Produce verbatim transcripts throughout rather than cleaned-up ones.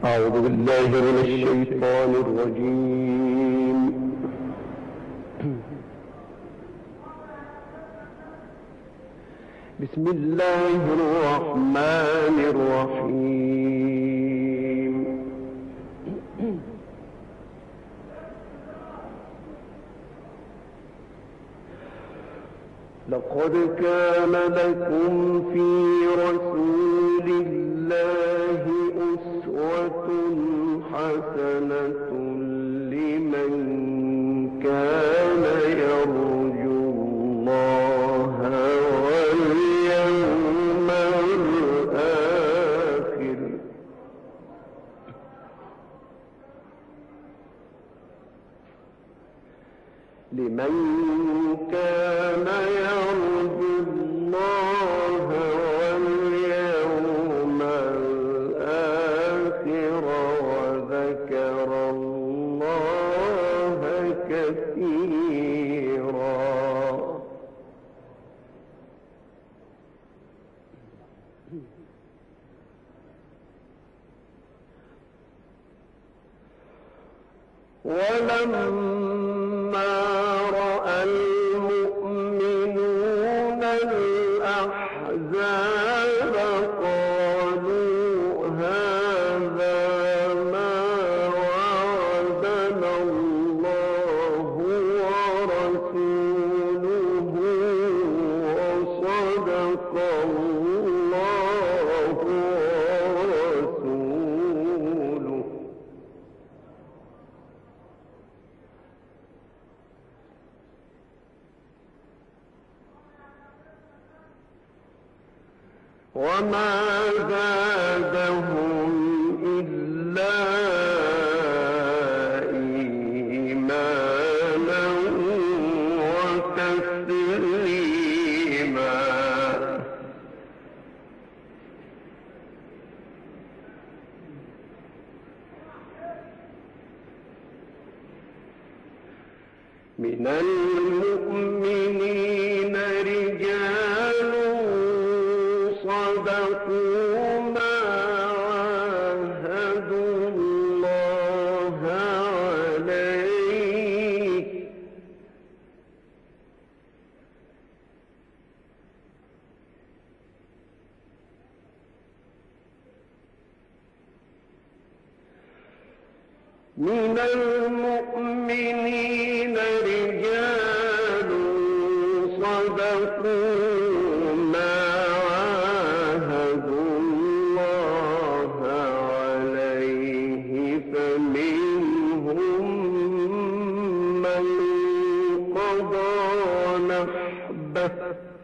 أعوذ بالله من الشيطان الرجيم. بسم الله الرحمن الرحيم. لقد كان لكم في رسول الله أسوة حسنة لمن كان يرجو الله واليوم الآخر لمن كان يرجو الله واليوم الآخر وذكر الله كثيرا. ولما رأى المؤمنون الأحزاب قالوا هذا ما وعدنا الله ورسوله وصدق الله ورسوله وما زادهم إلا إيمانا وتسليما. من المؤمنين رجال صدقوا ما عاهدوا الله عليه من المؤمنين رجال صدقوا ما عاهدوا الله عليه فمنهم من قضى نحبه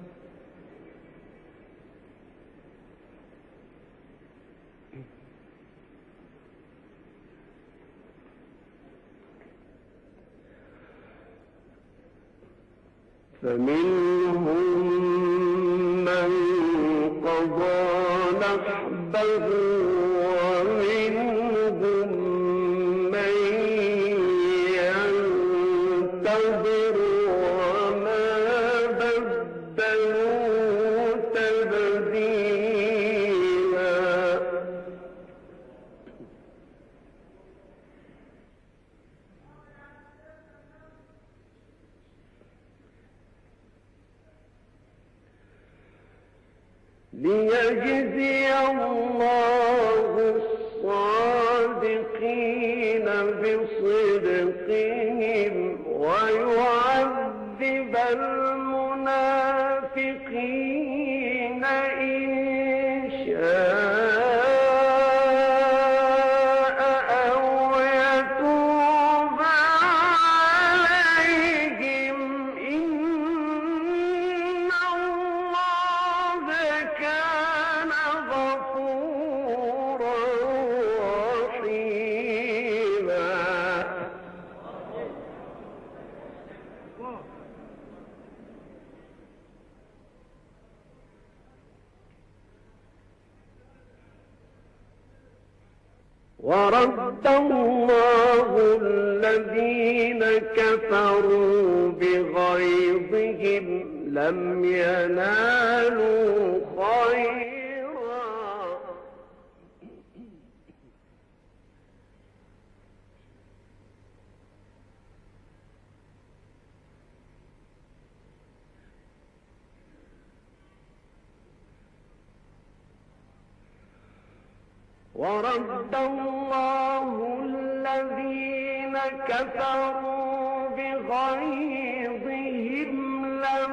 فمنهم من قضى نحبه ومنهم من ينتظر وما بدلوا تبديلا. ليجزي الله الصادقين بصدقهم ويعذب المنافقين إن شاء أو يتوب عليهم إن الله كان غفورا رحيما. ورد الله الذين كفروا بغيظهم لم ينالوا خيرا ورد الله الذين كفروا بغيظهم لم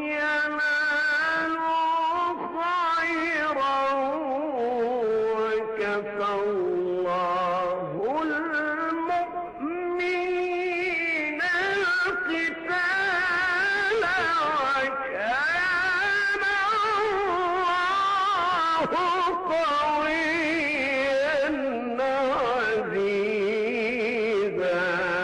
ينالوا خيرا وكفى الله المؤمنين القتال وكان الله قويا عزيزا.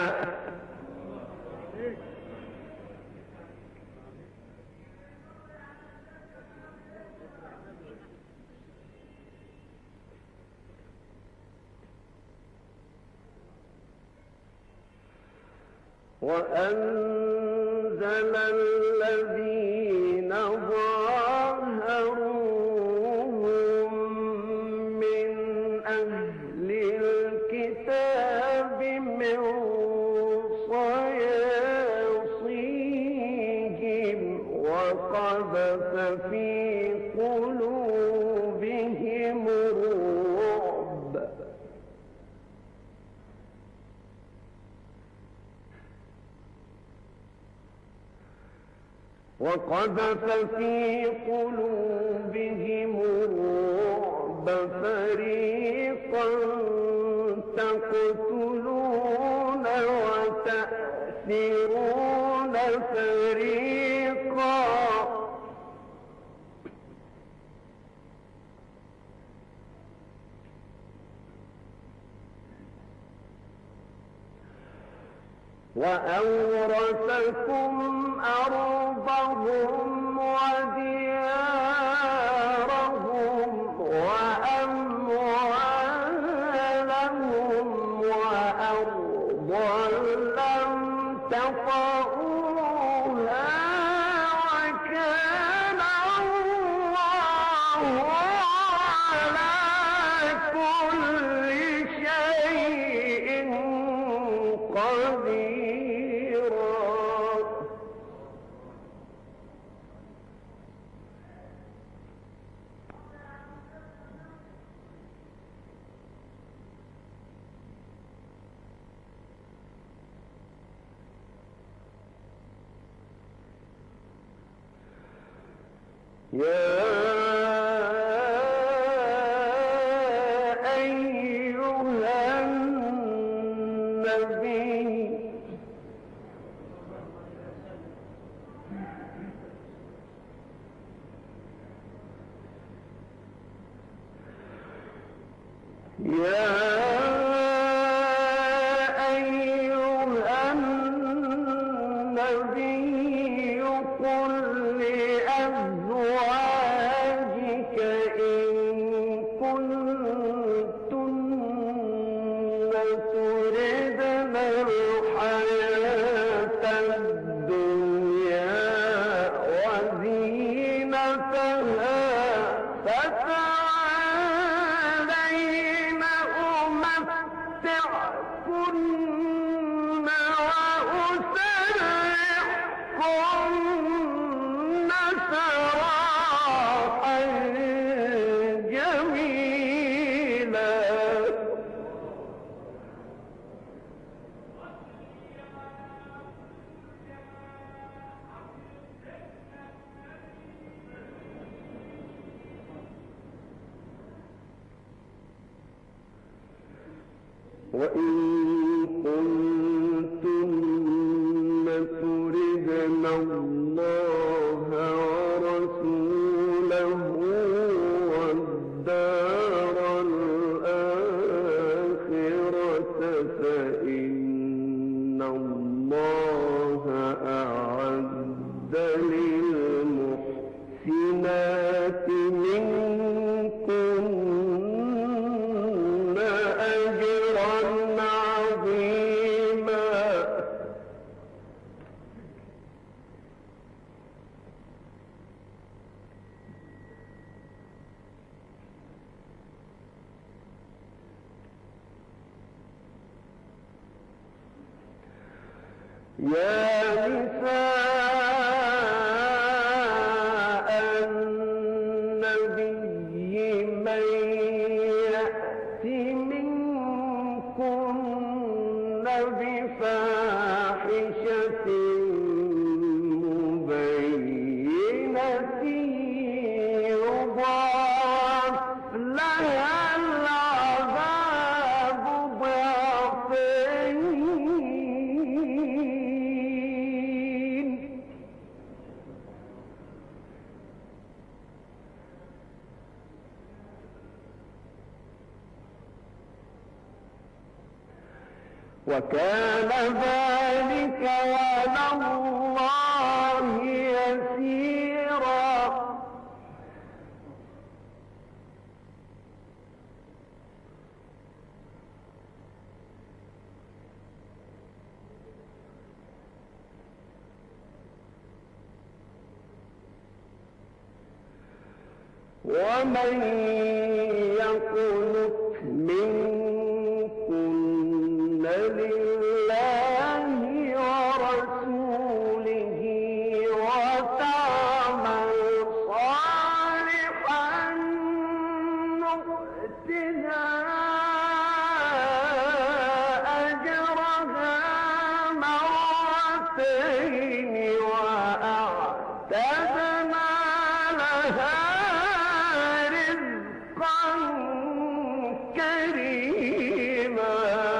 وأنزل الذين ظاهروهم من أهل الكتاب من صياصيهم وقذف في قلوبهم الرعب وقذف في قلوبهم الرعب فريقا تقتلون وتأسرون فريقا وأورثكم أرضهم وديارهم وأموالهم وأرضا لم تطئوها وكان الله على كل شيء قدير. يا أيها النبي يا أيها النبي قل لأزواجك إن كنتن تردن الحياة الدنيا وزينتها فتعالين أمتعكن وأسرحكن سراحا جميلا. وإن كنتن تردن الله ورسوله والدار الآخرة فإن الله أعد للمحسنات منكن أجرا عظيما. يا نساء النبي من يأت بفاحشة مبينة يضاعف لها العذاب ضعفين وكان ذلك على الله يسيرا. ومن يقنت منكن لله ورسوله وتعمل صالحا نؤتها أجرها مرتين وأعتدنا لها كريما.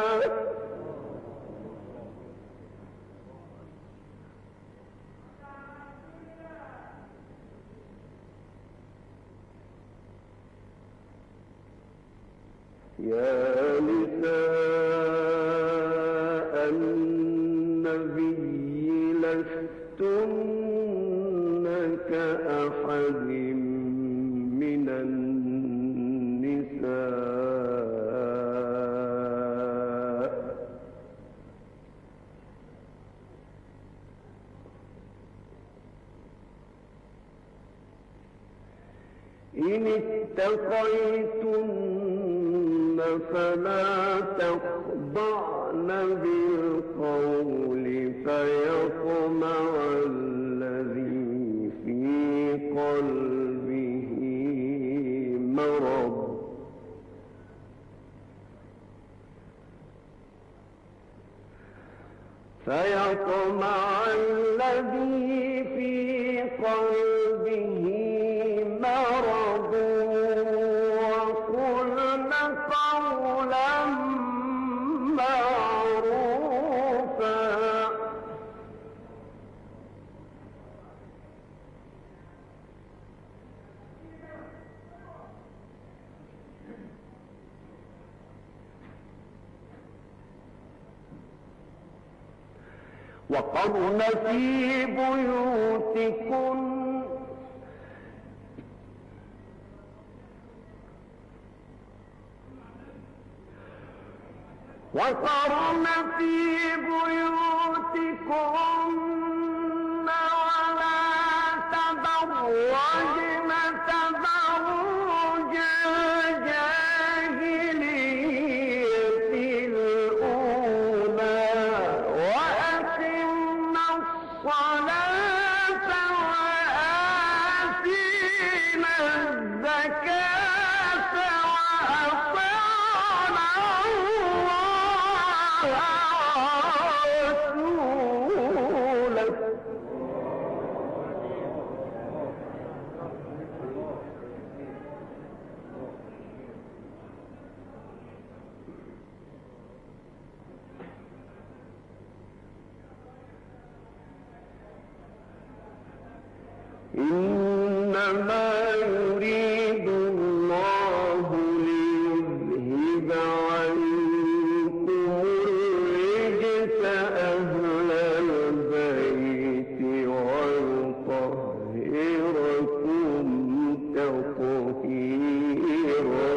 يا نساء النبي لستن كأحد من النساء إن اتقيتن فلا تخضعن بالقول فيطمع الذي في قلبه مرض فيطمع الذي في قلبه مرض وقلن قولا معروفا. وقرن في بيوتكن وقرن في بيوتكن ولا تبرجن تبرج الجاهلية الأولى وأقمنا الصلاة وآتينا الزكاة وأطعنا الله ورسوله. إنما يريد الله ليذهب عنكم الرجس أهل البيت ويطهركم تطهيرا.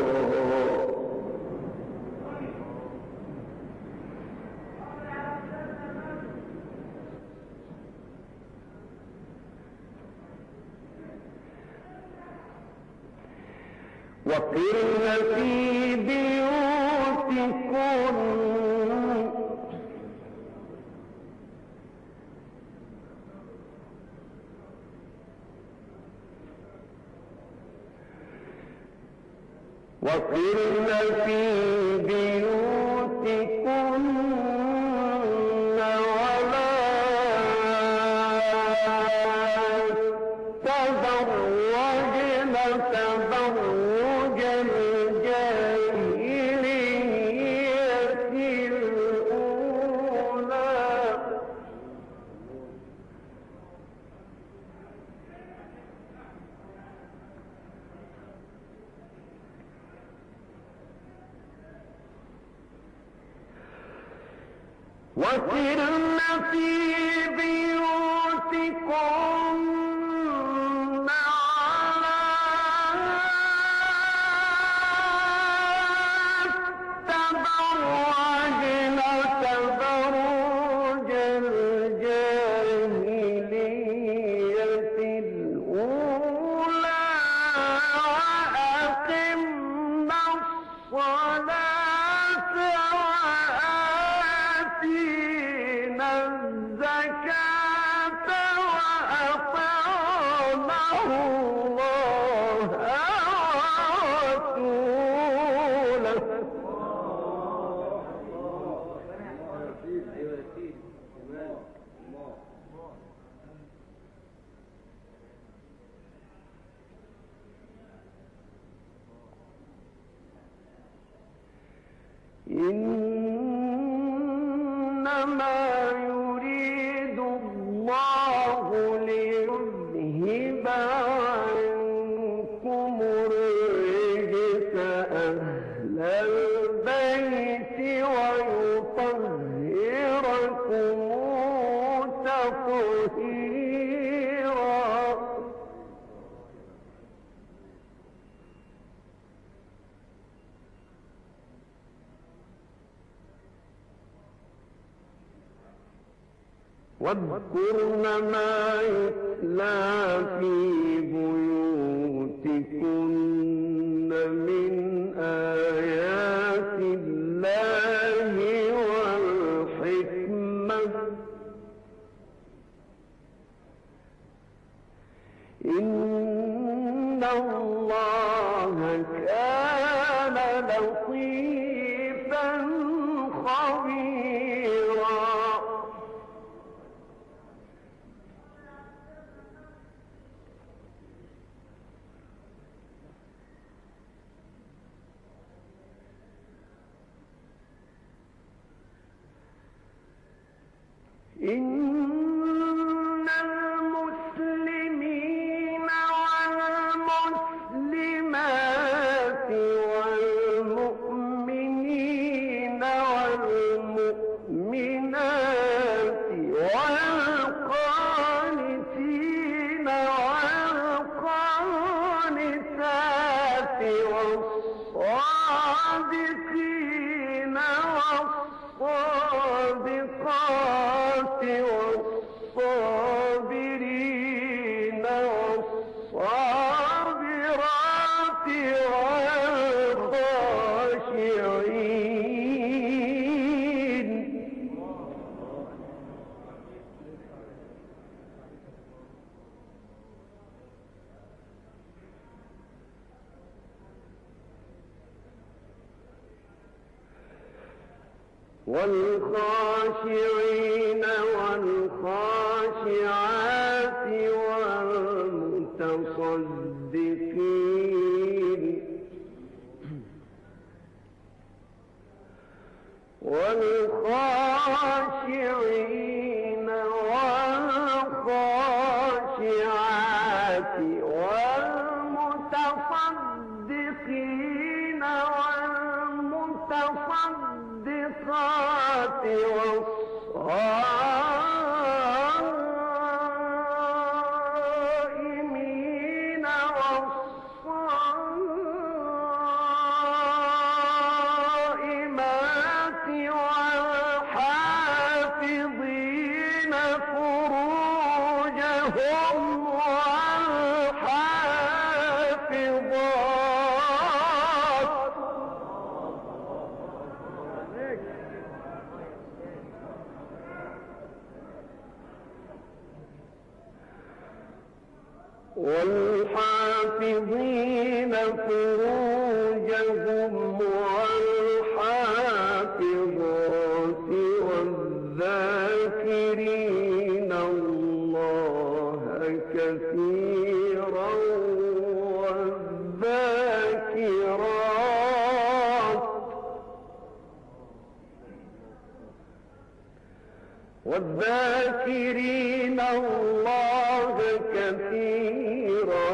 وقرن في بيوتكن وقرن في بيوتكن وقرن في بيوتكن على تبرجن تبرج الجاهلية الأولى وأقمنا الصلاة وآتينا الزكاة وأطعنا الله ورسوله إنما يريد الله ليذهب عنكم الرجس أهل البيت ويطهركم تطهيرا واذكرن ما يتلى في بيوتكن من آيات الله والحكمة إن الله كان لطيفا خبيرا إن المسلمين والمسلمات والمؤمنين والمؤمنات والقانتين والقانتات والصادقين والصادقات والصابرين والصابرات والخاشعين والخاشعين والخاشعات والمتصدقين والخاشعين والخاشعات والمتصدقين والمتصدقات والصائمين والصائمات والحافظين فروجهم والحافظات والحافظين فروجهم والحافظات والذاكرين الله كثيرا والذاكرات والذاكرين الله كثيرا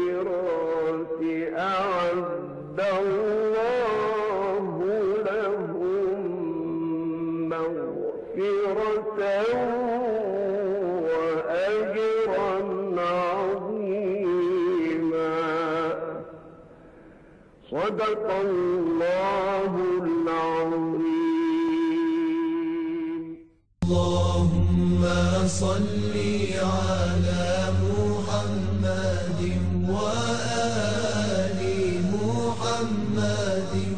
والذاكرات أعد الله لهم مغفرة وأجرا عظيما. صدق الله العظيم. اللهم صل على محمد وآل محمد